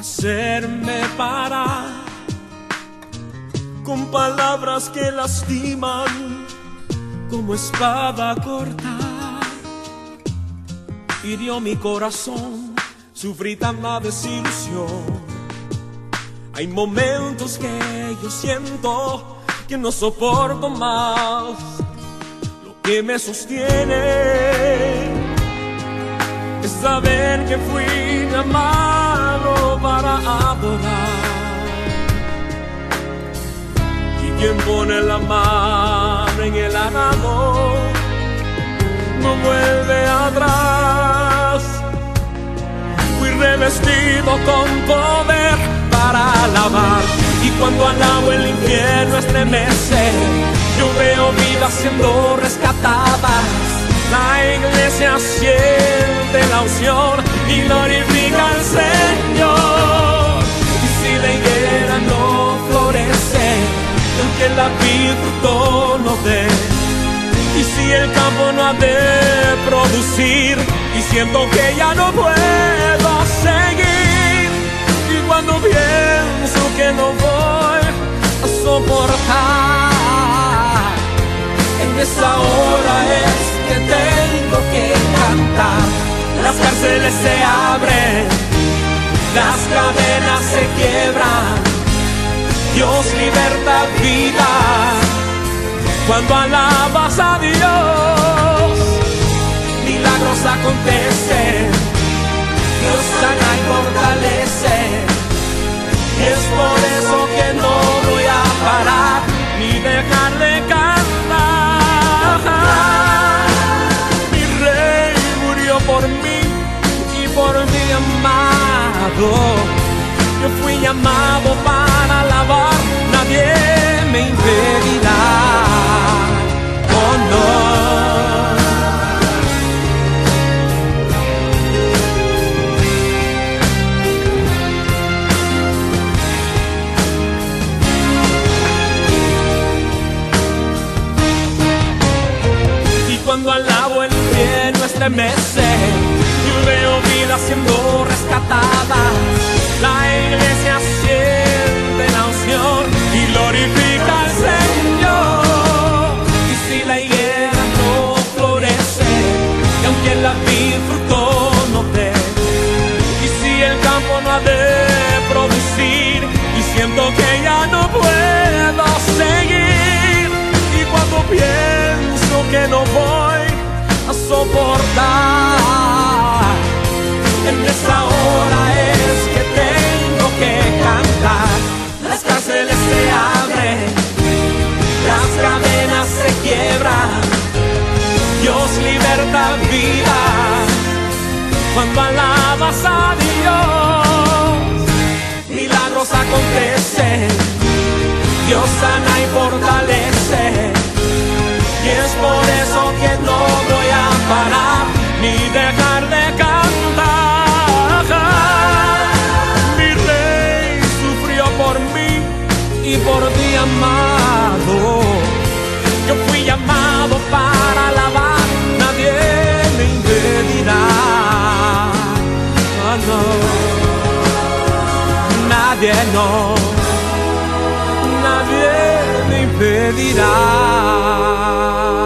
hacerme parar con palabras que lastiman como espada corta. Hirió mi corazón, sufrí tanta desilusión. Hay momentos que yo siento que no soporto más. Lo que me sostiene es saber que fui llamado para adorar. Y quien pone la mano en el arado no vuelve atrás. Fui revestido con poder para alabar, y cuando alabo el infierno estremece. Yo veo vidas siendo rescatadas. La iglesia siente la unción y glorifica al Señor. Y si la higuera no florece, aunque la vid fruto no dé, y si el campo no ha de producir, y siento que ya no puedo seguir, y cuando pienso que no voy a soportar, en esa hora es que tengo que cantar. Las cárceles se abren, las cadenas se quiebran, Dios liberta vidas. Cuando alabas a Dios, milagros acontecen, Dios sana y fortalece. Y es por eso que no voy a parar ni dejar de cantar. Mi Rey murió por mí y por mi amado. Yo fui llamado para alabar, nadie me impedirá. Oh no. Y cuando alabo el infierno estremece. Yo veo vidas siendo rescatadas. La iglesia siente la unción y glorifica al Señor. Y si la higuera no florece, y aunque la vid fruto no dé, y si el campo no ha de producir, y siento que ya no puedo seguir, y cuando pienso que no voy a soportar, en esa hora es que tengo que cantar. Las cárceles se abren, las cadenas se quiebran, Dios liberta vidas. Cuando alabas a Dios, milagros acontecen, Dios sana y fortalece. Y es por eso que no voy a parar ni dejar de cantar. Mi Rey sufrió por mí y por mi amado. Yo fui llamado para alabar, nadie me impedirá. Oh, no. Nadie, no. Nadie me impedirá.